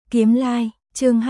Kiếm Lai, chương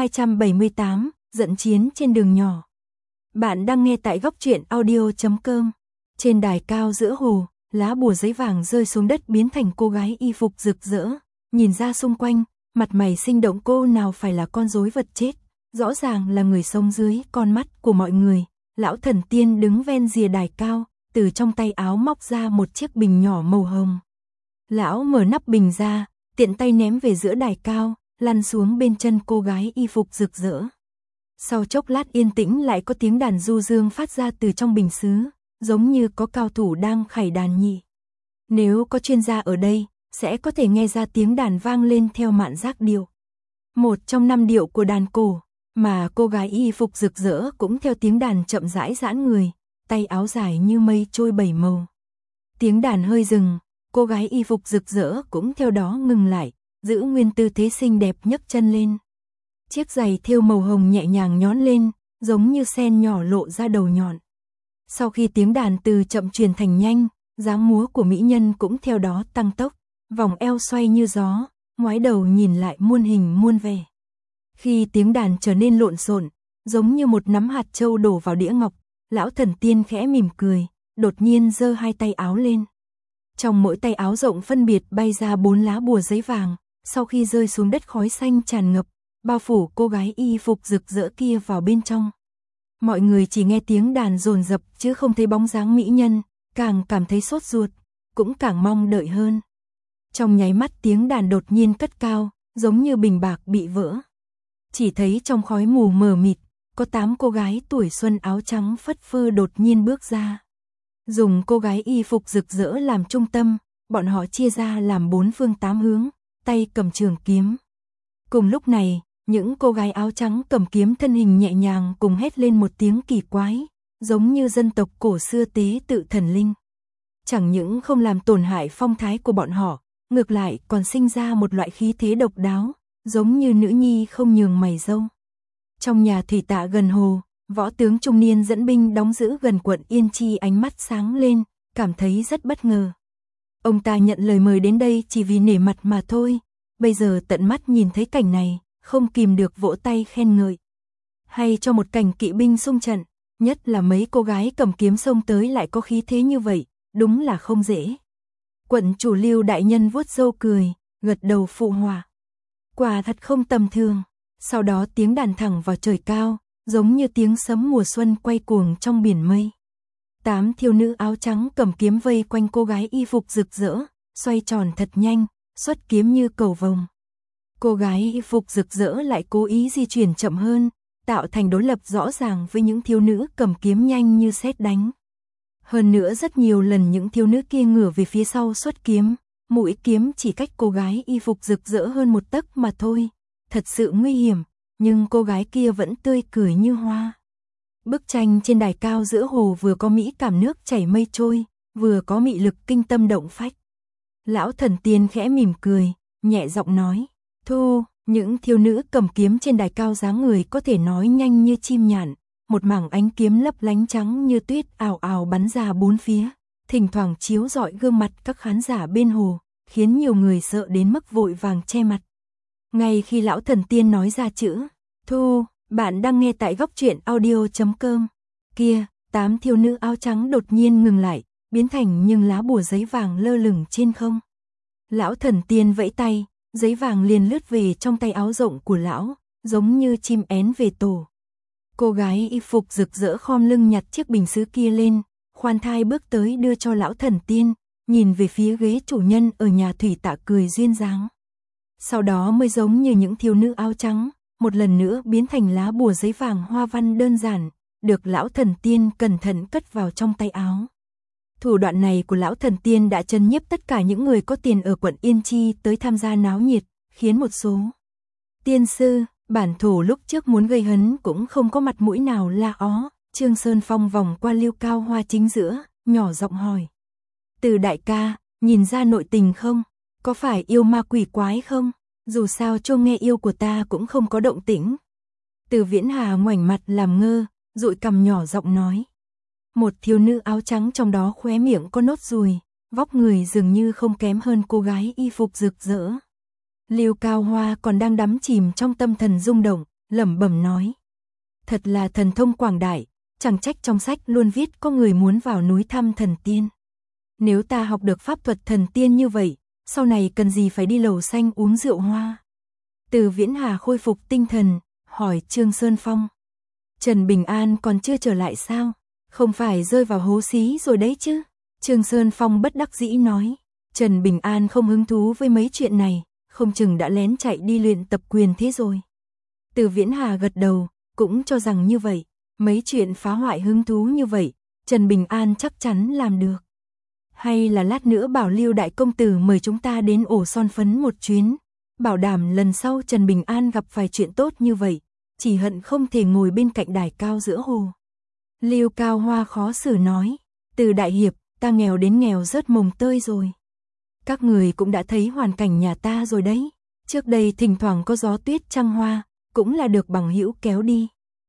278, giận chiến trên đường nhỏ. Bạn đang nghe tại góc truyện audio.com. Trên đài cao giữa hồ, lá bùa giấy vàng rơi xuống đất biến thành cô gái y phục rực rỡ. Nhìn ra xung quanh, mặt mày sinh động, cô nào phải là con rối vật chết, rõ ràng là người sống dưới con mắt của mọi người. Lão thần tiên đứng ven rìa đài cao, từ trong tay áo móc ra một chiếc bình nhỏ màu hồng. Lão mở nắp bình ra, tiện tay ném về giữa đài cao, lăn xuống bên chân cô gái y phục rực rỡ. Sau chốc lát yên tĩnh lại có tiếng đàn du dương phát ra từ trong bình sứ, giống như có cao thủ đang khải đàn nhị. Nếu có chuyên gia ở đây, sẽ có thể nghe ra tiếng đàn vang lên theo mạn giác điệu. Một trong 5 điệu của đàn cổ, mà cô gái y phục rực rỡ cũng theo tiếng đàn chậm rãi giãn người, tay áo dài như mây trôi 7 màu. Tiếng đàn hơi dừng, cô gái y phục rực rỡ cũng theo đó ngừng lại, giữ nguyên tư thế xinh đẹp nhấc chân lên. Chiếc giày thêu màu hồng nhẹ nhàng nhón lên, giống như sen nhỏ lộ ra đầu nhọn. Sau khi tiếng đàn từ chậm truyền thành nhanh, dáng múa của mỹ nhân cũng theo đó tăng tốc, vòng eo xoay như gió, ngoái đầu nhìn lại muôn hình muôn vẻ. Khi tiếng đàn trở nên lộn xộn, giống như một nắm hạt châu đổ vào đĩa ngọc, lão thần tiên khẽ mỉm cười, đột nhiên giơ hai tay áo lên. Trong mỗi tay áo rộng phân biệt bay ra 4 lá bùa giấy vàng, sau khi rơi xuống đất khói xanh tràn ngập, bao phủ cô gái y phục rực rỡ kia vào bên trong. Mọi người chỉ nghe tiếng đàn dồn dập chứ không thấy bóng dáng mỹ nhân, càng cảm thấy sốt ruột, cũng càng mong đợi hơn. Trong nháy mắt tiếng đàn đột nhiên cất cao, giống như bình bạc bị vỡ. Chỉ thấy trong khói mù mờ mịt, có 8 cô gái tuổi xuân áo trắng phất phơ đột nhiên bước ra. Dùng cô gái y phục rực rỡ làm trung tâm, bọn họ chia ra làm 4 phương 8 hướng, tay cầm trường kiếm. Cùng lúc này, những cô gái áo trắng cầm kiếm thân hình nhẹ nhàng cùng hét lên một tiếng kỳ quái, giống như dân tộc cổ xưa tế tự thần linh. Chẳng những không làm tổn hại phong thái của bọn họ, ngược lại còn sinh ra một loại khí thế độc đáo, giống như nữ nhi không nhường mày râu. Trong nhà thủy tạ gần hồ, võ tướng trung niên dẫn binh đóng giữ gần quận Yên Chi ánh mắt sáng lên, cảm thấy rất bất ngờ. Ông ta nhận lời mời đến đây chỉ vì nể mặt mà thôi, bây giờ tận mắt nhìn thấy cảnh này, không kìm được vỗ tay khen ngợi. Hay cho một cảnh kỵ binh xung trận, nhất là mấy cô gái cầm kiếm xông tới lại có khí thế như vậy, đúng là không dễ. Quận chủ Lưu đại nhân vuốt râu cười, gật đầu phụ họa. Quả thật không tầm thường. Sau đó tiếng đàn thẳng vào trời cao, giống như tiếng sấm mùa xuân quay cuồng trong biển mây. 8 thiếu nữ áo trắng cầm kiếm vây quanh cô gái y phục rực rỡ, xoay tròn thật nhanh, xuất kiếm như cầu vồng. Cô gái y phục rực rỡ lại cố ý di chuyển chậm hơn, tạo thành đối lập rõ ràng với những thiếu nữ cầm kiếm nhanh như sét đánh. Hơn nữa rất nhiều lần những thiếu nữ kia ngửa về phía sau xuất kiếm, mũi kiếm chỉ cách cô gái y phục rực rỡ hơn 1 tấc mà thôi. Thật sự nguy hiểm, nhưng cô gái kia vẫn tươi cười như hoa. Bức tranh trên đài cao giữa hồ vừa có mỹ cảm nước chảy mây trôi, vừa có mị lực kinh tâm động phách. Lão thần tiên khẽ mỉm cười, nhẹ giọng nói, thu, những thiếu nữ cầm kiếm trên đài cao dáng người có thể nói nhanh như chim nhạn, một mảng ánh kiếm lấp lánh trắng như tuyết ào ào bắn ra 4 phía, thỉnh thoảng chiếu rọi gương mặt các khán giả bên hồ, khiến nhiều người sợ đến mức vội vàng che mặt. Ngay khi lão thần tiên nói ra chữ thu, bạn đang nghe tại góc truyện audio.com. Kia, 8 thiếu nữ áo trắng đột nhiên ngừng lại, biến thành những lá bùa giấy vàng lơ lửng trên không. Lão thần tiên vẫy tay, giấy vàng liền lướt về trong tay áo rộng của lão, giống như chim én về tổ. Cô gái y phục rực rỡ khom lưng nhặt chiếc bình sứ kia lên, khoan thai bước tới đưa cho lão thần tiên, nhìn về phía ghế chủ nhân ở nhà thủy tạ cười duyên dáng. Sau đó mới giống như những thiếu nữ áo trắng, một lần nữa biến thành lá bùa giấy vàng hoa văn đơn giản, được lão thần tiên cẩn thận cất vào trong tay áo. Thủ đoạn này của lão thần tiên đã chấn nhiếp tất cả những người có tiền ở quận Yên Chi tới tham gia náo nhiệt, khiến một số tiên sư, bản thủ lúc trước muốn gây hấn cũng không có mặt mũi nào la ó. Trương Sơn Phong vòng qua Lưu Cao Hoa chính giữa, nhỏ giọng hỏi. Từ đại ca, nhìn ra nội tình không? Có phải yêu ma quỷ quái không? Dù sao chỗ nghe yêu của ta cũng không có động tĩnh. Từ Viễn Hà ngoảnh mặt làm ngơ, dụi cằm nhỏ giọng nói. Một thiếu nữ áo trắng trong đó khóe miệng có nốt ruồi, vóc người dường như không kém hơn cô gái y phục rực rỡ. Lưu Cao Hoa còn đang đắm chìm trong tâm thần rung động, lẩm bẩm nói. Thật là thần thông quảng đại, chẳng trách trong sách luôn viết có người muốn vào núi thăm thần tiên. Nếu ta học được pháp thuật thần tiên như vậy, sau này cần gì phải đi lầu xanh uống rượu hoa. Từ Viễn Hà khôi phục tinh thần, hỏi Trương Sơn Phong. Trần Bình An còn chưa trở lại sao? Không phải rơi vào hố xí rồi đấy chứ? Trương Sơn Phong bất đắc dĩ nói. Trần Bình An không hứng thú với mấy chuyện này, không chừng đã lén chạy đi luyện tập quyền thế rồi. Từ Viễn Hà gật đầu, cũng cho rằng như vậy. Mấy chuyện phá hoại hứng thú như vậy, Trần Bình An chắc chắn làm được. Hay là lát nữa bảo Lưu đại công tử mời chúng ta đến ổ son phấn một chuyến, bảo đảm lần sau Trần Bình An gặp phải chuyện tốt như vậy, chỉ hận không thể ngồi bên cạnh đài cao giữa hồ. Lưu Cao Hoa khó xử nói, Từ đại hiệp, ta nghèo đến nghèo rớt mồng tơi rồi. Các người cũng đã thấy hoàn cảnh nhà ta rồi đấy, trước đây thỉnh thoảng có gió tuyết trăng hoa, cũng là được bằng hữu kéo đi.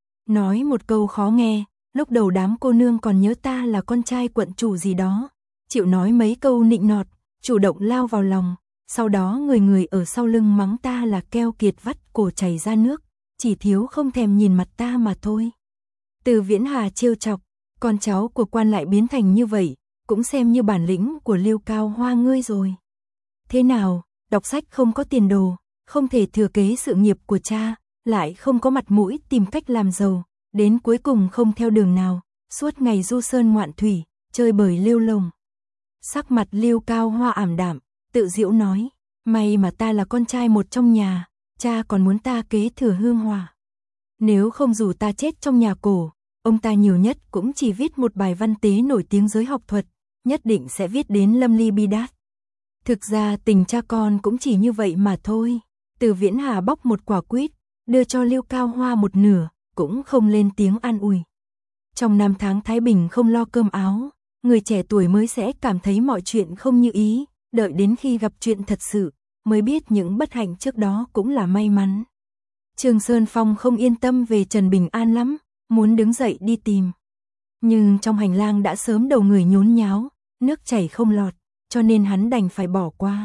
Nói một câu khó nghe, lúc đầu đám cô nương còn nhớ ta là con trai quận chủ gì đó, chịu nói mấy câu nịnh nọt, chủ động lao vào lòng, sau đó người người ở sau lưng mắng ta là keo kiệt vắt cổ chảy ra nước, chỉ thiếu không thèm nhìn mặt ta mà thôi. Từ Viễn Hà trêu chọc, con cháu của quan lại biến thành như vậy, cũng xem như bản lĩnh của Lưu Cao Hoa ngươi rồi. Thế nào, đọc sách không có tiền đồ, không thể thừa kế sự nghiệp của cha, lại không có mặt mũi tìm cách làm giàu, đến cuối cùng không theo đường nào, suốt ngày du sơn ngoạn thủy, chơi bời lêu lồng. Sắc mặt Lưu Cao Hoa ảm đạm, tự giễu nói, may mà ta là con trai một trong nhà, cha còn muốn ta kế thừa hương hỏa. Nếu không dù ta chết trong nhà cổ, ông ta nhiều nhất cũng chỉ viết một bài văn tế nổi tiếng giới học thuật, nhất định sẽ viết đến lâm ly bi đát. Thực ra tình cha con cũng chỉ như vậy mà thôi. Từ Viễn Hà bóc một quả quýt, đưa cho Lưu Cao Hoa một nửa, cũng không lên tiếng an ủi. Trong năm tháng thái bình không lo cơm áo, người trẻ tuổi mới sẽ cảm thấy mọi chuyện không như ý, đợi đến khi gặp chuyện thật sự, mới biết những bất hạnh trước đó cũng là may mắn. Trương Sơn Phong không yên tâm về Trần Bình An lắm, muốn đứng dậy đi tìm. Nhưng trong hành lang đã sớm đầu người nhốn nháo, nước chảy không lọt, cho nên hắn đành phải bỏ qua.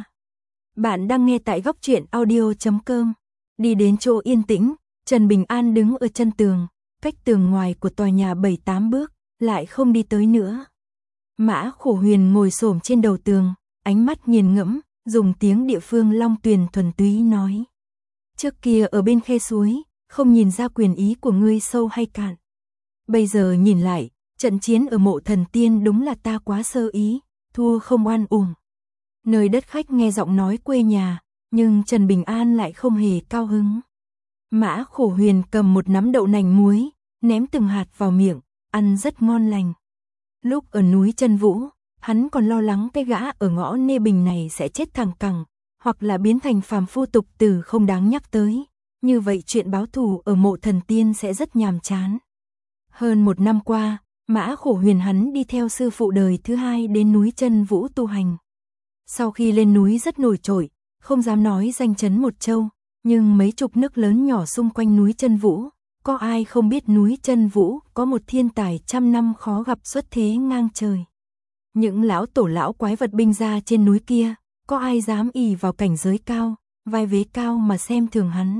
Bạn đang nghe tại góc truyện audio.com. Đi đến chỗ yên tĩnh, Trần Bình An đứng ở chân tường, cách tường ngoài của tòa nhà 7-8 bước, lại không đi tới nữa. Mã Khổ Huyền ngồi xổm trên đầu tường, ánh mắt nghiền ngẫm, dùng tiếng địa phương Long Tuyền thuần túy nói. Trước kia ở bên khe suối, không nhìn ra quyền ý của ngươi sâu hay cạn. Bây giờ nhìn lại, trận chiến ở mộ thần tiên đúng là ta quá sơ ý, thua không oan uổng. Nơi đất khách nghe giọng nói quê nhà, nhưng Trần Bình An lại không hề cao hứng. Mã Khổ Huyền cầm một nắm đậu nành muối, ném từng hạt vào miệng, ăn rất ngon lành. Lúc ở núi Chân Vũ, hắn còn lo lắng cái gã ở ngõ Nê Bình này sẽ chết thẳng cẳng, hoặc là biến thành phàm phu tục tử không đáng nhắc tới. Như vậy chuyện báo thù ở mộ thần tiên sẽ rất nhàm chán. Hơn 1 năm qua, Mã Khổ Huyền hắn đi theo sư phụ đời thứ 2 đến núi Chân Vũ tu hành. Sau khi lên núi rất nổi trội, không dám nói danh chấn một châu, nhưng mấy chục nước lớn nhỏ xung quanh núi Chân Vũ, có ai không biết núi Chân Vũ có một thiên tài trăm năm khó gặp xuất thế ngang trời. Những lão tổ lão quái vật binh ra trên núi kia, có ai dám ỷ vào cảnh giới cao, vai vế cao mà xem thường hắn.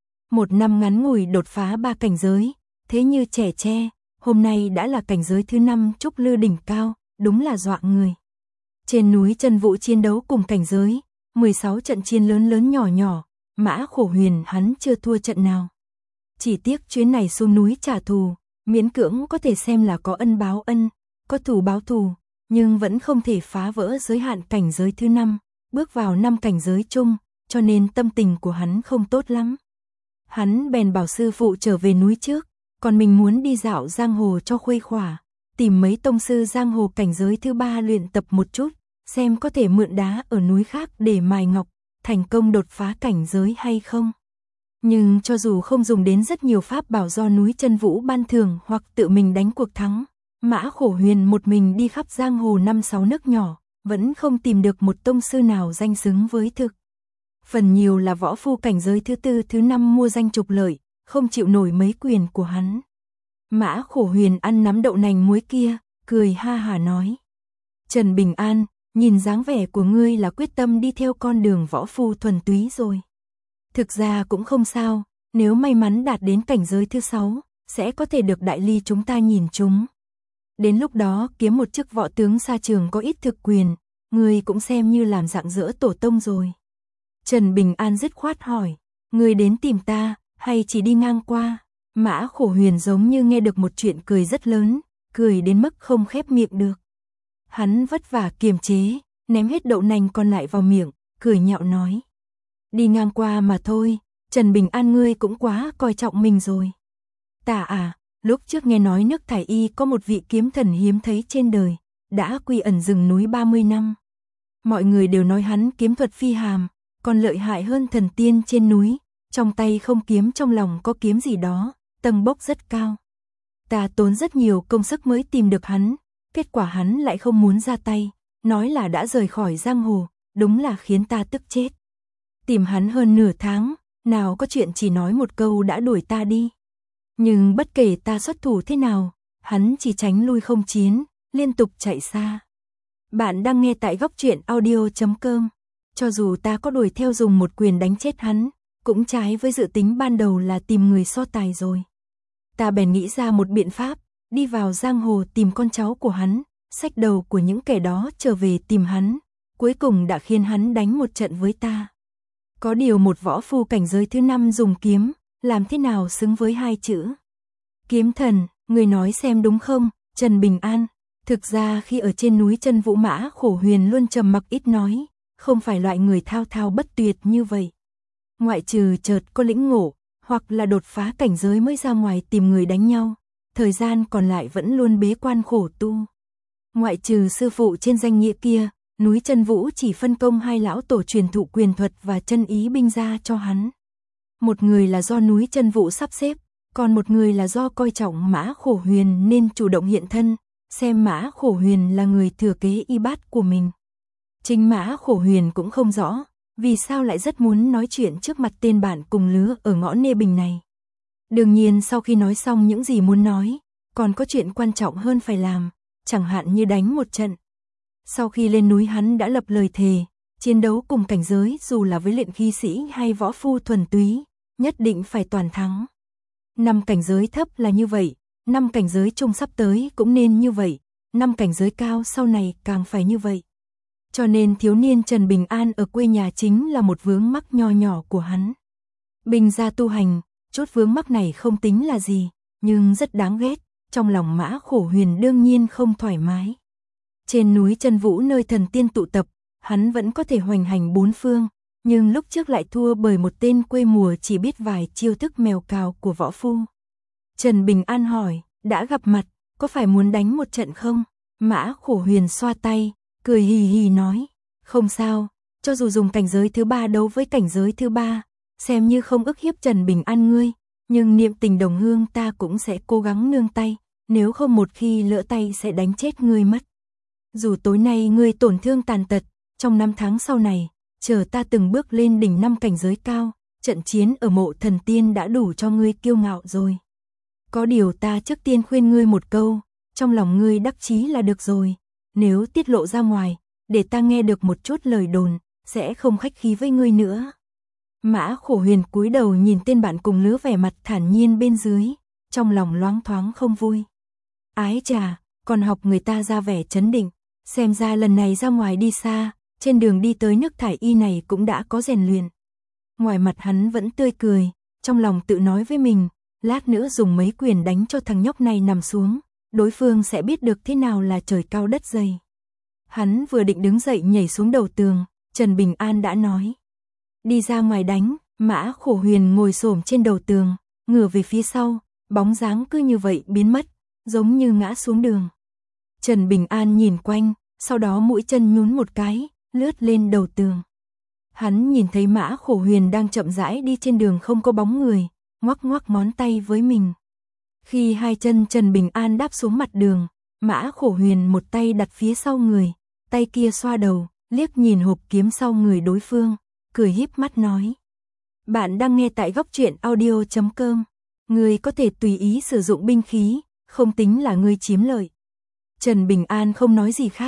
1 năm ngắn ngủi đột phá 3 cảnh giới, thế như trẻ tre, hôm nay đã là cảnh giới thứ 5 trúc lư đỉnh cao, đúng là dọa người. Trên núi Chân Vũ chiến đấu cùng cảnh giới, 16 trận chiến lớn lớn nhỏ nhỏ, Mã Khổ Huyền hắn chưa thua trận nào. Chỉ tiếc chuyến này xuống núi trả thù, miễn cưỡng có thể xem là có ân báo ân, có thù báo thù, nhưng vẫn không thể phá vỡ giới hạn cảnh giới thứ 5, bước vào 5 cảnh giới chung, cho nên tâm tình của hắn không tốt lắm. Hắn bèn bảo sư phụ trở về núi trước, còn mình muốn đi dạo giang hồ cho khuây khỏa, tìm mấy tông sư giang hồ cảnh giới thứ 3 luyện tập một chút, xem có thể mượn đá ở núi khác để mài ngọc, thành công đột phá cảnh giới hay không. Nhưng cho dù không dùng đến rất nhiều pháp bảo do núi Chân Vũ ban thưởng hoặc tự mình đánh cuộc thắng, Mã Khổ Huyền một mình đi khắp giang hồ 5-6 nước nhỏ, vẫn không tìm được một tông sư nào danh xứng với thực. Phần nhiều là võ phu cảnh giới thứ 4, thứ 5 mua danh trục lợi, không chịu nổi mấy quyền của hắn. Mã Khổ Huyền ăn nắm đậu nành muối kia, cười ha hả nói. Trần Bình An, nhìn dáng vẻ của ngươi là quyết tâm đi theo con đường võ phu thuần túy rồi. Thực ra cũng không sao, nếu may mắn đạt đến cảnh giới thứ 6, sẽ có thể được đại ly chúng ta nhìn chúng. Đến lúc đó kiếm một chức võ tướng xa trường có ít thực quyền, ngươi cũng xem như làm rạng rỡ tổ tông rồi. Trần Bình An dứt khoát hỏi, ngươi đến tìm ta, hay chỉ đi ngang qua? Mã Khổ Huyền giống như nghe được một chuyện cười rất lớn, cười đến mức không khép miệng được. Hắn vất vả kiềm chế, ném hết đậu nành còn lại vào miệng, cười nhạo nói. Đi ngang qua mà thôi, Trần Bình An ngươi cũng quá coi trọng mình rồi. Ta à, lúc trước nghe nói nước Thải Y có một vị kiếm thần hiếm thấy trên đời, đã quy ẩn rừng núi 30 năm. Mọi người đều nói hắn kiếm thuật phi hàm, còn lợi hại hơn thần tiên trên núi, trong tay không kiếm trong lòng có kiếm gì đó, tầng bốc rất cao. Ta tốn rất nhiều công sức mới tìm được hắn, kết quả hắn lại không muốn ra tay, nói là đã rời khỏi giang hồ, đúng là khiến ta tức chết. Tìm hắn hơn nửa tháng, nào có chuyện chỉ nói một câu đã đuổi ta đi. Nhưng bất kể ta xuất thủ thế nào, hắn chỉ tránh lui không chiến, liên tục chạy xa. Bạn đang nghe tại góc truyện audio.com. Cho dù ta có đuổi theo dùng một quyền đánh chết hắn, cũng trái với dự tính ban đầu là tìm người so tài rồi. Ta bèn nghĩ ra một biện pháp, đi vào giang hồ tìm con cháu của hắn, xách đầu của những kẻ đó trở về tìm hắn, cuối cùng đã khiến hắn đánh một trận với ta. Có điều một võ phu cảnh giới thứ 5 dùng kiếm, làm thế nào xứng với hai chữ kiếm thần, người nói xem đúng không, Trần Bình An. Thực ra khi ở trên núi Chân Vũ, Mã Khổ Huyền luôn trầm mặc ít nói, không phải loại người thao thao bất tuyệt như vậy. Ngoại trừ chợt có lĩnh ngộ, hoặc là đột phá cảnh giới mới ra ngoài tìm người đánh nhau, thời gian còn lại vẫn luôn bế quan khổ tu. Ngoại trừ sư phụ trên danh nghĩa kia, núi Chân Vũ chỉ phân công 2 lão tổ truyền thụ quyền thuật và chân ý binh ra cho hắn. Một người là do núi Chân Vũ sắp xếp, còn một người là do coi trọng Mã Khổ Huyền nên chủ động hiện thân, xem Mã Khổ Huyền là người thừa kế y bát của mình. Chính Mã Khổ Huyền cũng không rõ, vì sao lại rất muốn nói chuyện trước mặt tên bạn cùng lứa ở ngõ Nê Bình này. Đương nhiên sau khi nói xong những gì muốn nói, còn có chuyện quan trọng hơn phải làm, chẳng hạn như đánh một trận. Sau khi lên núi hắn đã lập lời thề, chiến đấu cùng cảnh giới dù là với luyện khí sĩ hay võ phu thuần túy, nhất định phải toàn thắng. 5 cảnh giới thấp là như vậy, 5 cảnh giới trung sắp tới cũng nên như vậy, 5 cảnh giới cao sau này càng phải như vậy. Cho nên thiếu niên Trần Bình An ở quê nhà chính là một vướng mắc nho nhỏ của hắn. Bình ra tu hành, chút vướng mắc này không tính là gì, nhưng rất đáng ghét, trong lòng Mã Khổ Huyền đương nhiên không thoải mái. Trên núi Chân Vũ nơi thần tiên tụ tập, hắn vẫn có thể hoành hành 4 phương, nhưng lúc trước lại thua bởi một tên quê mùa chỉ biết vài chiêu thức mèo cào của võ phu. Trần Bình An hỏi, đã gặp mặt, có phải muốn đánh một trận không? Mã Khổ Huyền xoa tay, cười hì hì nói, không sao, cho dù dùng cảnh giới thứ 3 đấu với cảnh giới thứ 3, xem như không ức hiếp Trần Bình An ngươi, nhưng niệm tình đồng hương ta cũng sẽ cố gắng nương tay, nếu không một khi lỡ tay sẽ đánh chết ngươi mất. Dù tối nay ngươi tổn thương tàn tật, trong 5 tháng sau này, chờ ta từng bước lên đỉnh 5 cảnh giới cao, trận chiến ở mộ thần tiên đã đủ cho ngươi kiêu ngạo rồi. Có điều ta trước tiên khuyên ngươi một câu, trong lòng ngươi đắc chí là được rồi, nếu tiết lộ ra ngoài, để ta nghe được một chút lời đồn, sẽ không khách khí với ngươi nữa. Mã Khổ Huyền cúi đầu nhìn tên bạn cùng lứa vẻ mặt thản nhiên bên dưới, trong lòng loáng thoáng không vui. Ái chà, còn học người ta ra vẻ trấn định, xem ra lần này ra ngoài đi xa, trên đường đi tới nước Thải Y này cũng đã có rèn luyện. Ngoài mặt hắn vẫn tươi cười, trong lòng tự nói với mình, lát nữa dùng mấy quyền đánh cho thằng nhóc này nằm xuống, đối phương sẽ biết được thế nào là trời cao đất dày. Hắn vừa định đứng dậy nhảy xuống đầu tường, Trần Bình An đã nói. Đi ra ngoài đánh, Mã Khổ Huyền ngồi xổm trên đầu tường, ngửa về phía sau, bóng dáng cứ như vậy biến mất, giống như ngã xuống đường. Trần Bình An nhìn quanh, sau đó mũi chân nhún một cái, lướt lên đầu tường. Hắn nhìn thấy Mã Khổ Huyền đang chậm rãi đi trên đường không có bóng người, ngoắc ngoắc ngón tay với mình. Khi hai chân Trần Bình An đáp xuống mặt đường, Mã Khổ Huyền một tay đặt phía sau người, tay kia xoa đầu, liếc nhìn hộp kiếm sau người đối phương, cười híp mắt nói. Bạn đang nghe tại góc truyện audio.com. Ngươi có thể tùy ý sử dụng binh khí, không tính là ngươi chiếm lợi. Trần Bình An không nói gì khác,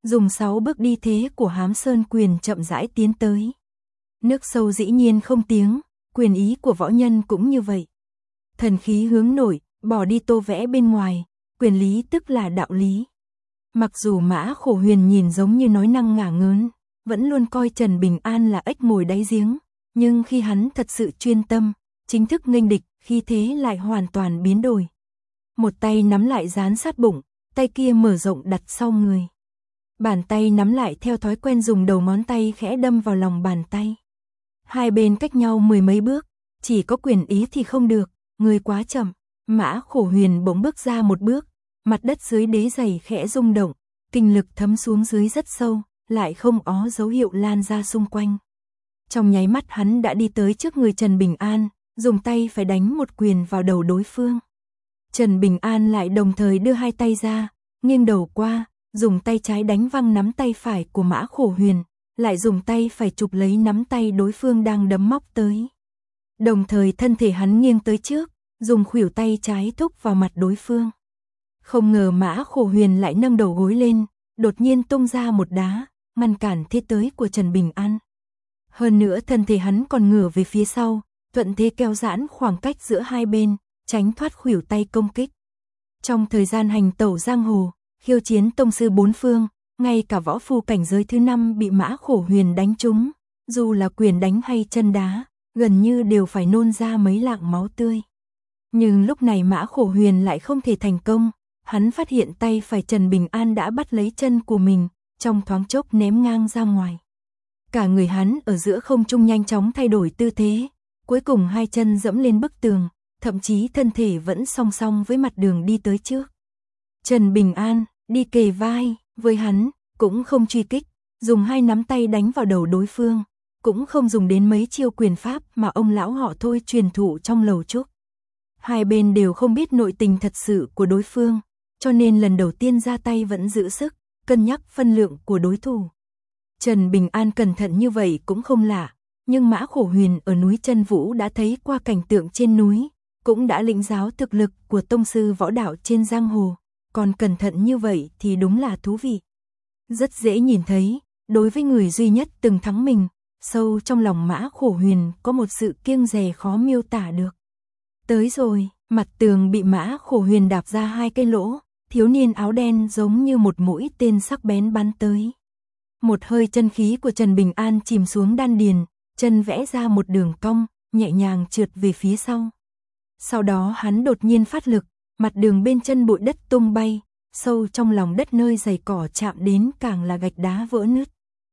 dùng 6 bước đi thế của Hám Sơn quyền chậm rãi tiến tới. Nước sâu dĩ nhiên không tiếng, quyền ý của võ nhân cũng như vậy. Thần khí hướng nội, bỏ đi tô vẽ bên ngoài, quyền lý tức là đạo lý. Mặc dù Mã Khổ Huyền nhìn giống như nói năng ngả ngớn, vẫn luôn coi Trần Bình An là ếch ngồi đáy giếng, nhưng khi hắn thật sự chuyên tâm, chính thức nghênh địch, khi thế lại hoàn toàn biến đổi. Một tay nắm lại dán sát bụng, tay kia mở rộng đặt sau người. Bàn tay nắm lại theo thói quen dùng đầu ngón tay khẽ đâm vào lòng bàn tay. Hai bên cách nhau 10 mấy bước, chỉ có quyền ý thì không được, người quá chậm. Mã Khổ Huyền bỗng bước ra một bước, mặt đất dưới đế giày khẽ rung động, kinh lực thấm xuống dưới rất sâu, lại không có dấu hiệu lan ra xung quanh. Trong nháy mắt hắn đã đi tới trước người Trần Bình An, dùng tay phải đánh một quyền vào đầu đối phương. Trần Bình An lại đồng thời đưa hai tay ra, nghiêng đầu qua, dùng tay trái đánh văng nắm tay phải của Mã Khổ Huyền, lại dùng tay phải chụp lấy nắm tay đối phương đang đấm móc tới. Đồng thời thân thể hắn nghiêng tới trước, dùng khuỷu tay trái thúc vào mặt đối phương. Không ngờ Mã Khổ Huyền lại nâng đầu gối lên, đột nhiên tung ra một đá, ngăn cản thế tới của Trần Bình An. Hơn nữa thân thể hắn còn ngửa về phía sau, thuận thế kéo giãn khoảng cách giữa hai bên, tránh thoát khuỷu tay công kích. Trong thời gian hành tẩu giang hồ, khiêu chiến tông sư bốn phương, ngay cả võ phu cảnh giới thứ 5 bị Mã Khổ Huyền đánh trúng, dù là quyền đánh hay chân đá, gần như đều phải nôn ra mấy lạng máu tươi. Nhưng lúc này Mã Khổ Huyền lại không thể thành công, hắn phát hiện tay phải Trần Bình An đã bắt lấy chân của mình, trong thoáng chốc ném ngang ra ngoài. Cả người hắn ở giữa không trung nhanh chóng thay đổi tư thế, cuối cùng hai chân dẫm lên bức tường, thậm chí thân thể vẫn song song với mặt đường đi tới trước. Trần Bình An đi kề vai với hắn, cũng không truy kích, dùng hai nắm tay đánh vào đầu đối phương, cũng không dùng đến mấy chiêu quyền pháp mà ông lão họ Thôi truyền thụ trong lầu trúc. Hai bên đều không biết nội tình thật sự của đối phương, cho nên lần đầu tiên ra tay vẫn giữ sức, cân nhắc phân lượng của đối thủ. Trần Bình An cẩn thận như vậy cũng không lạ, nhưng Mã Khổ Huyền ở núi Chân Vũ đã thấy qua cảnh tượng trên núi, cũng đã lĩnh giáo thực lực của tông sư võ đạo trên giang hồ, còn cẩn thận như vậy thì đúng là thú vị. Rất dễ nhìn thấy, đối với người duy nhất từng thắng mình, sâu trong lòng Mã Khổ Huyền có một sự kiêng dè khó miêu tả được. Tới rồi, mặt tường bị Mã Khổ Huyền đạp ra hai cái lỗ, thiếu niên áo đen giống như một mũi tên sắc bén bắn tới. Một hơi chân khí của Trần Bình An chìm xuống đan điền, chân vẽ ra một đường cong, nhẹ nhàng trượt về phía sau. Sau đó hắn đột nhiên phát lực, mặt đường bên chân bụi đất tung bay, sâu trong lòng đất nơi dày cỏ chạm đến càng là gạch đá vỡ nứt.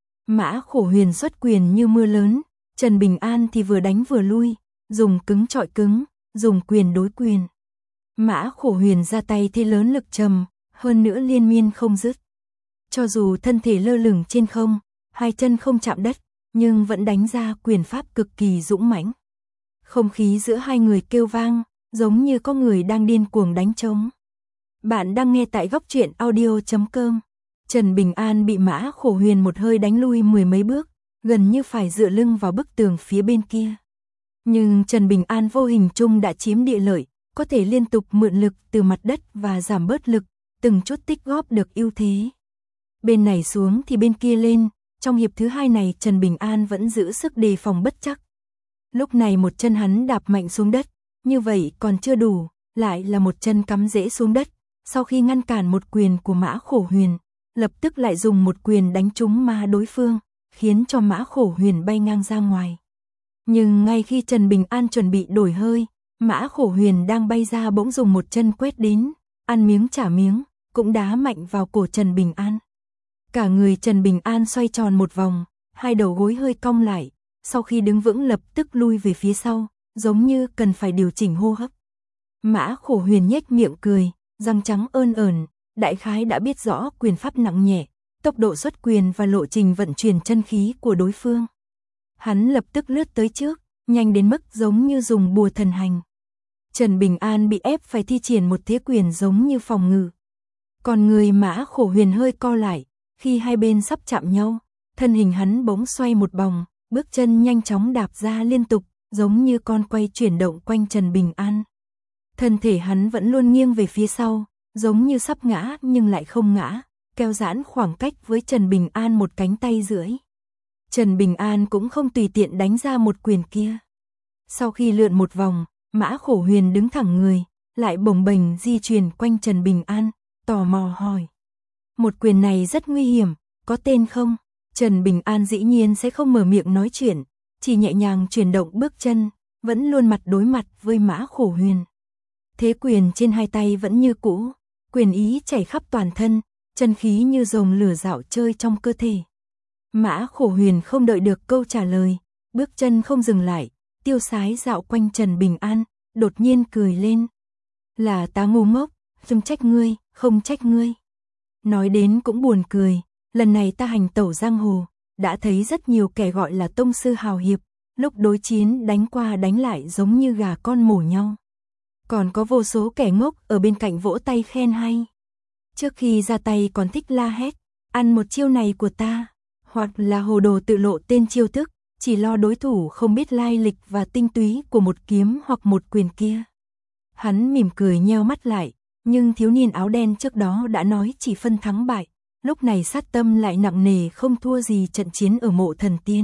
Mã Khổ Huyền xuất quyền như mưa lớn, Trần Bình An thì vừa đánh vừa lui, dùng cứng chọi cứng, dùng quyền đối quyền. Mã Khổ Huyền ra tay thế lớn lực trầm, hơn nữa liên miên không dứt. Cho dù thân thể lơ lửng trên không, hai chân không chạm đất, nhưng vẫn đánh ra quyền pháp cực kỳ dũng mãnh. Không khí giữa hai người kêu vang, giống như có người đang điên cuồng đánh trống. Bạn đang nghe tại góc truyện audio.com. Trần Bình An bị Mã Khổ Huyền một hơi đánh lui 10 mấy bước, gần như phải dựa lưng vào bức tường phía bên kia. Nhưng Trần Bình An vô hình chung đã chiếm địa lợi, có thể liên tục mượn lực từ mặt đất và giảm bớt lực, từng chút tích góp được ưu thế. Bên này xuống thì bên kia lên, trong hiệp thứ hai này Trần Bình An vẫn giữ sức đề phòng bất chắc. Lúc này một chân hắn đạp mạnh xuống đất, như vậy còn chưa đủ, lại là một chân cắm rễ xuống đất, sau khi ngăn cản một quyền của Mã Khổ Huyền, lập tức lại dùng một quyền đánh trúng ma đối phương, khiến cho Mã Khổ Huyền bay ngang ra ngoài. Nhưng ngay khi Trần Bình An chuẩn bị đổi hơi, Mã Khổ Huyền đang bay ra bỗng dùng một chân quét đến, ăn miếng trả miếng, cũng đá mạnh vào cổ Trần Bình An. Cả người Trần Bình An xoay tròn một vòng, hai đầu gối hơi cong lại, sau khi đứng vững lập tức lui về phía sau, giống như cần phải điều chỉnh hô hấp. Mã Khổ Huyền nhếch miệng cười, răng trắng ơn ởn, đại khái đã biết rõ quyền pháp nặng nhẹ, tốc độ xuất quyền và lộ trình vận chuyển chân khí của đối phương. Hắn lập tức lướt tới trước, nhanh đến mức giống như dùng bùa thần hành. Trần Bình An bị ép phải thi triển một thế quyền giống như phòng ngự. Còn người Mã Khổ Huyền hơi co lại, khi hai bên sắp chạm nhau, thân hình hắn bỗng xoay một vòng, bước chân nhanh chóng đạp ra liên tục, giống như con quay chuyển động quanh Trần Bình An. Thân thể hắn vẫn luôn nghiêng về phía sau, giống như sắp ngã nhưng lại không ngã, kéo giãn khoảng cách với Trần Bình An một cánh tay rưỡi. Trần Bình An cũng không tùy tiện đánh ra một quyền kia. Sau khi lượn một vòng, Mã Khổ Huyền đứng thẳng người, lại bồng bềnh di chuyển quanh Trần Bình An, tò mò hỏi. Một quyền này rất nguy hiểm, có tên không? Trần Bình An dĩ nhiên sẽ không mở miệng nói chuyện, chỉ nhẹ nhàng chuyển động bước chân, vẫn luôn mặt đối mặt với Mã Khổ Huyền. Thế quyền trên hai tay vẫn như cũ, quyền ý chảy khắp toàn thân, chân khí như dòng lửa dạo chơi trong cơ thể. Mã Khổ Huyền không đợi được câu trả lời, bước chân không dừng lại, tiêu sái dạo quanh Trần Bình An, đột nhiên cười lên. Là ta ngu ngốc, không trách ngươi, không trách ngươi. Nói đến cũng buồn cười, lần này ta hành tẩu giang hồ, đã thấy rất nhiều kẻ gọi là tông sư hào hiệp, lúc đối chiến đánh qua đánh lại giống như gà con mổ nhau. Còn có vô số kẻ ngốc ở bên cạnh vỗ tay khen hay. Trước khi ra tay còn thích la hét, ăn một chiêu này của ta, hoặc là hồ đồ tự lộ tên chiêu thức, chỉ lo đối thủ không biết lai lịch và tinh túy của một kiếm hoặc một quyền kia. Hắn mỉm cười nheo mắt lại, nhưng thiếu niên áo đen trước đó đã nói chỉ phân thắng bại, lúc này sát tâm lại nặng nề không thua gì trận chiến ở Mộ Thần Tiên.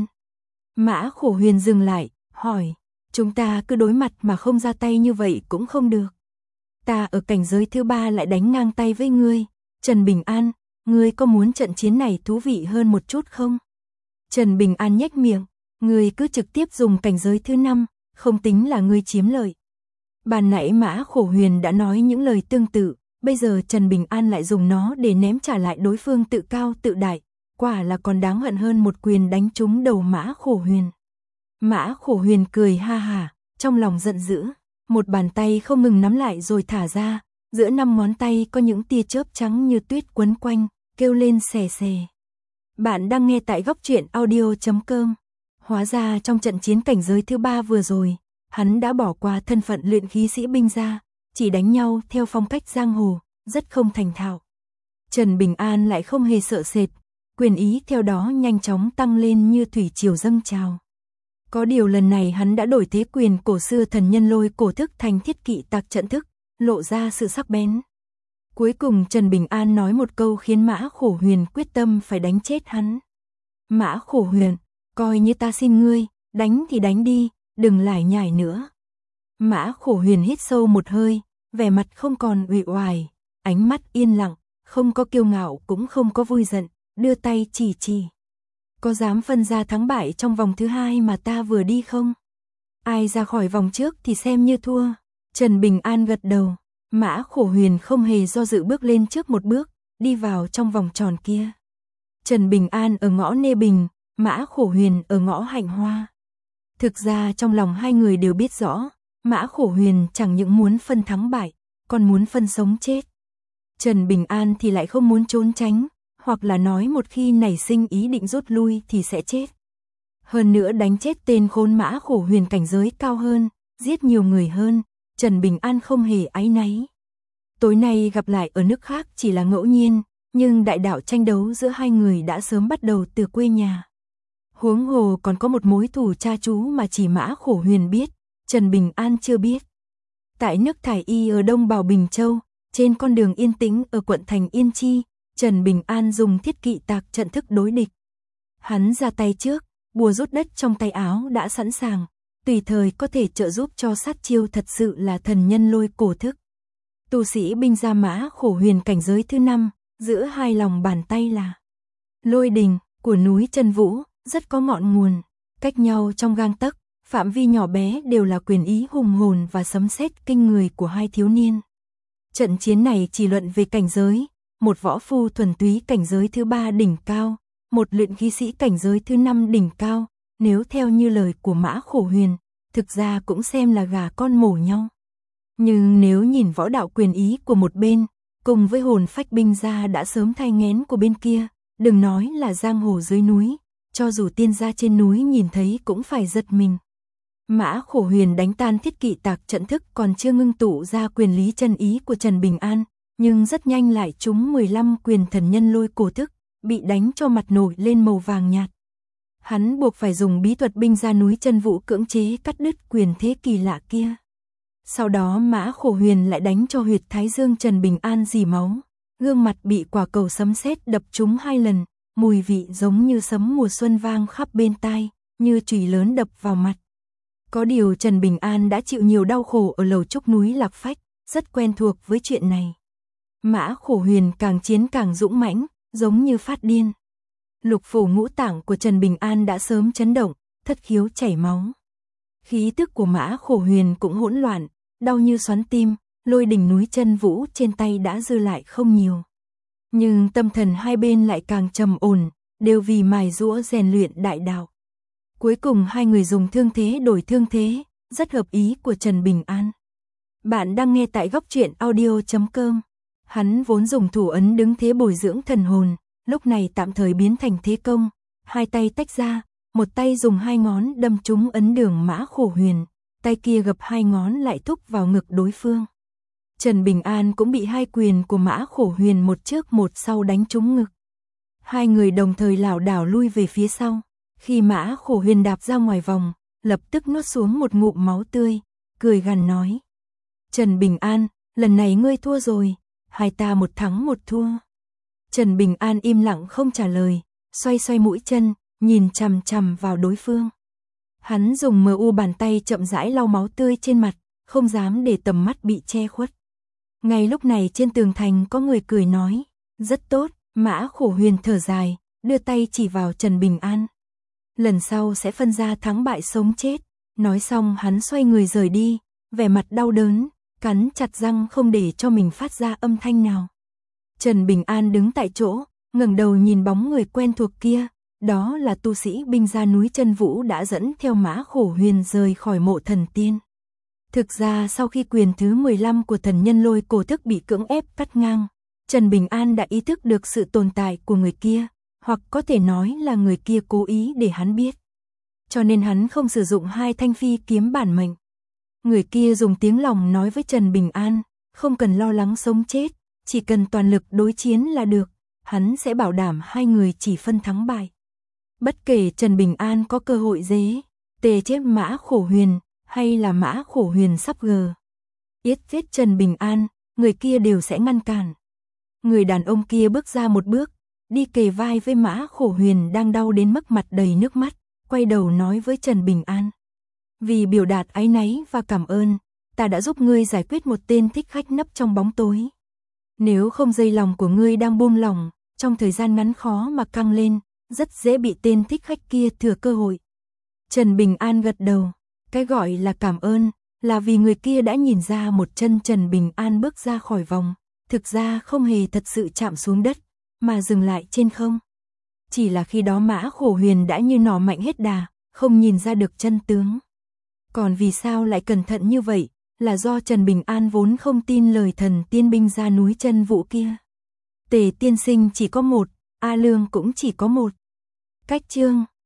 Mã Khổ Huyền dừng lại, hỏi, chúng ta cứ đối mặt mà không ra tay như vậy cũng không được. Ta ở cảnh giới thứ 3 lại đánh ngang tay với ngươi, Trần Bình An, ngươi có muốn trận chiến này thú vị hơn một chút không? Trần Bình An nhếch miệng, ngươi cứ trực tiếp dùng cảnh giới thứ 5, không tính là ngươi chiếm lợi. Ban nãy Mã Khổ Huyền đã nói những lời tương tự, bây giờ Trần Bình An lại dùng nó để ném trả lại đối phương tự cao tự đại, quả là còn đáng hận hơn một quyền đánh trúng đầu Mã Khổ Huyền. Mã Khổ Huyền cười ha hả, trong lòng giận dữ, một bàn tay không ngừng nắm lại rồi thả ra, giữa 5 ngón tay có những tia chớp trắng như tuyết quấn quanh, kêu lên xè xè. Bạn đang nghe tại Góc Truyện Audio.com. Hóa ra trong trận chiến cảnh giới thứ 3 vừa rồi, hắn đã bỏ qua thân phận luyện khí sĩ binh ra, chỉ đánh nhau theo phong cách giang hồ, rất không thành thạo. Trần Bình An lại không hề sợ sệt, quyền ý theo đó nhanh chóng tăng lên như thủy triều dâng trào. Có điều lần này hắn đã đổi thế quyền cổ xưa thần nhân lôi cổ thức thành thiết kỵ tạc trận thức, lộ ra sự sắc bén. Cuối cùng Trần Bình An nói một câu khiến Mã Khổ Huyền quyết tâm phải đánh chết hắn. Mã Khổ Huyền, coi như ta xin ngươi, đánh thì đánh đi, đừng lải nhải nữa. Mã Khổ Huyền hít sâu một hơi, vẻ mặt không còn uể oải, ánh mắt yên lặng, không có kiêu ngạo cũng không có vui giận, đưa tay chỉ chỉ. Có dám phân ra thắng bại trong vòng thứ 2 mà ta vừa đi không? Ai ra khỏi vòng trước thì xem như thua. Trần Bình An gật đầu, Mã Khổ Huyền không hề do dự bước lên trước một bước, đi vào trong vòng tròn kia. Trần Bình An ở ngõ Nê Bình, Mã Khổ Huyền ở ngõ Hạnh Hoa. Thực ra trong lòng hai người đều biết rõ, Mã Khổ Huyền chẳng những muốn phân thắng bại, còn muốn phân sống chết. Trần Bình An thì lại không muốn trốn tránh, hoặc là nói một khi nảy sinh ý định rút lui thì sẽ chết. Hơn nữa đánh chết tên khốn Mã Khổ Huyền cảnh giới cao hơn, giết nhiều người hơn, Trần Bình An không hề áy náy. Tối nay gặp lại ở nước khác chỉ là ngẫu nhiên, nhưng đại đạo tranh đấu giữa hai người đã sớm bắt đầu từ quê nhà. Huống hồ còn có một mối thù cha chú mà chỉ Mã Khổ Huyền biết, Trần Bình An chưa biết. Tại nước Thải Y ở Đông Bảo Bình Châu, trên con đường yên tĩnh ở quận thành Yên Chi, Trần Bình An dùng thiết kỵ tạc trận thức đối địch. Hắn ra tay trước, bùa rút đất trong tay áo đã sẵn sàng, tùy thời có thể trợ giúp cho sát chiêu thật sự là thần nhân lôi cổ thức. Tu sĩ binh gia Mã Khổ Huyền cảnh giới thứ 5, giữa hai lòng bàn tay là lôi đình của núi Trân Vũ, rất có ngọn nguồn, cách nhau trong gang tấc, phạm vi nhỏ bé đều là quyền ý hùng hồn và sấm sét kinh người của hai thiếu niên. Trận chiến này chỉ luận về cảnh giới, một võ phu thuần túy cảnh giới thứ 3 đỉnh cao, một luyện khí sĩ cảnh giới thứ 5 đỉnh cao, nếu theo như lời của Mã Khổ Huyền, thực ra cũng xem là gà con mổ nhau. Nhưng nếu nhìn võ đạo quyền ý của một bên, cùng với hồn phách binh gia đã sớm thay nghén của bên kia, đừng nói là giang hồ dưới núi, cho dù tiên gia trên núi nhìn thấy cũng phải giật mình. Mã Khổ Huyền đánh tan thiết kỵ tạc trận thức còn chưa ngưng tụ ra quyền lý chân ý của Trần Bình An, nhưng rất nhanh lại trúng 15 quyền thần nhân lôi cổ thức, bị đánh cho mặt nổi lên màu vàng nhạt. Hắn buộc phải dùng bí thuật binh gia núi Trân Vũ cưỡng chế cắt đứt quyền thế kỳ lạ kia. Sau đó Mã Khổ Huyền lại đánh cho huyệt thái dương Trần Bình An rỉ máu, Gương mặt bị quả cầu sấm sét đập trúng 2 lần, mùi vị giống như sấm mùa xuân vang khắp bên tai, như chùy lớn đập vào mặt. Có điều Trần Bình An đã chịu nhiều đau khổ ở lầu trúc núi Lạc Phách, rất quen thuộc với chuyện này. Mã Khổ Huyền càng chiến càng dũng mãnh, giống như phát điên. Lục phủ ngũ tạng của Trần Bình An đã sớm chấn động, thất khiếu chảy máu. Khí tức của Mã Khổ Huyền cũng hỗn loạn, đau như xoắn tim, lôi đỉnh núi chân vũ trên tay đã dư lại không nhiều. Nhưng tâm thần hai bên lại càng trầm ổn, đều vì mài giũa rèn luyện đại đạo. Cuối cùng hai người dùng thương thế đổi thương thế, rất hợp ý của Trần Bình An. Bạn đang nghe tại góc truyện audio.com. Hắn vốn dùng thủ ấn đứng thế bồi dưỡng thần hồn, lúc này tạm thời biến thành thế công, hai tay tách ra, một tay dùng 2 ngón đâm trúng ấn đường Mã Khổ Huyền, tay kia gập 2 ngón lại thúc vào ngực đối phương. Trần Bình An cũng bị 2 quyền của Mã Khổ Huyền một trước một sau đánh trúng ngực. Hai người đồng thời lảo đảo lui về phía sau, khi Mã Khổ Huyền đạp ra ngoài vòng, lập tức nuốt xuống một ngụm máu tươi, cười gằn nói: "Trần Bình An, lần này ngươi thua rồi, hai ta một thắng một thua." Trần Bình An im lặng không trả lời, xoay xoay mũi chân, nhìn chằm chằm vào đối phương. Hắn dùng MU bàn tay chậm rãi lau máu tươi trên mặt, không dám để tầm mắt bị che khuất. Ngay lúc này trên tường thành có người cười nói: "Rất tốt." Mã Khổ Huyền thở dài, đưa tay chỉ vào Trần Bình An: "Lần sau sẽ phân ra thắng bại sống chết." Nói xong hắn xoay người rời đi, vẻ mặt đau đớn, cắn chặt răng không để cho mình phát ra âm thanh nào. Trần Bình An đứng tại chỗ, ngẩng đầu nhìn bóng người quen thuộc kia, đó là tu sĩ binh gia núi Chân Vũ đã dẫn theo Mã Khổ Huyền rời khỏi mộ thần tiên. Thực ra sau khi quyền thứ 15 của thần nhân lôi cổ thức bị cưỡng ép cắt ngang, Trần Bình An đã ý thức được sự tồn tại của người kia, hoặc có thể nói là người kia cố ý để hắn biết. Cho nên hắn không sử dụng 2 thanh phi kiếm bản mệnh. Người kia dùng tiếng lòng nói với Trần Bình An, không cần lo lắng sống chết, chỉ cần toàn lực đối chiến là được, hắn sẽ bảo đảm hai người chỉ phân thắng bại. Bất kể Trần Bình An có cơ hội tê chết Mã Khổ Huyền, hay là Mã Khổ Huyền sắp yết giết Trần Bình An, người kia đều sẽ ngăn cản. Người đàn ông kia bước ra một bước, đi kề vai với Mã Khổ Huyền đang đau đến mức mặt đầy nước mắt, quay đầu nói với Trần Bình An: "Vì biểu đạt áy náy và cảm ơn, ta đã giúp ngươi giải quyết một tên thích khách nấp trong bóng tối. Nếu không dây lòng của ngươi đang buông lỏng, trong thời gian ngắn khó mà căng lên, rất dễ bị tên thích khách kia thừa cơ hội." Trần Bình An gật đầu, cái gọi là cảm ơn, là vì người kia đã nhìn ra một chân Trần Bình An bước ra khỏi vòng, thực ra không hề thật sự chạm xuống đất, mà dừng lại trên không. Chỉ là khi đó Mã Khổ Huyền đã như nỏ mạnh hết đà, không nhìn ra được chân tướng. Còn vì sao lại cẩn thận như vậy, là do Trần Bình An vốn không tin lời thần tiên binh ra núi Chân Vũ kia. Tề tiên sinh chỉ có một, A Lương cũng chỉ có một. Cách chương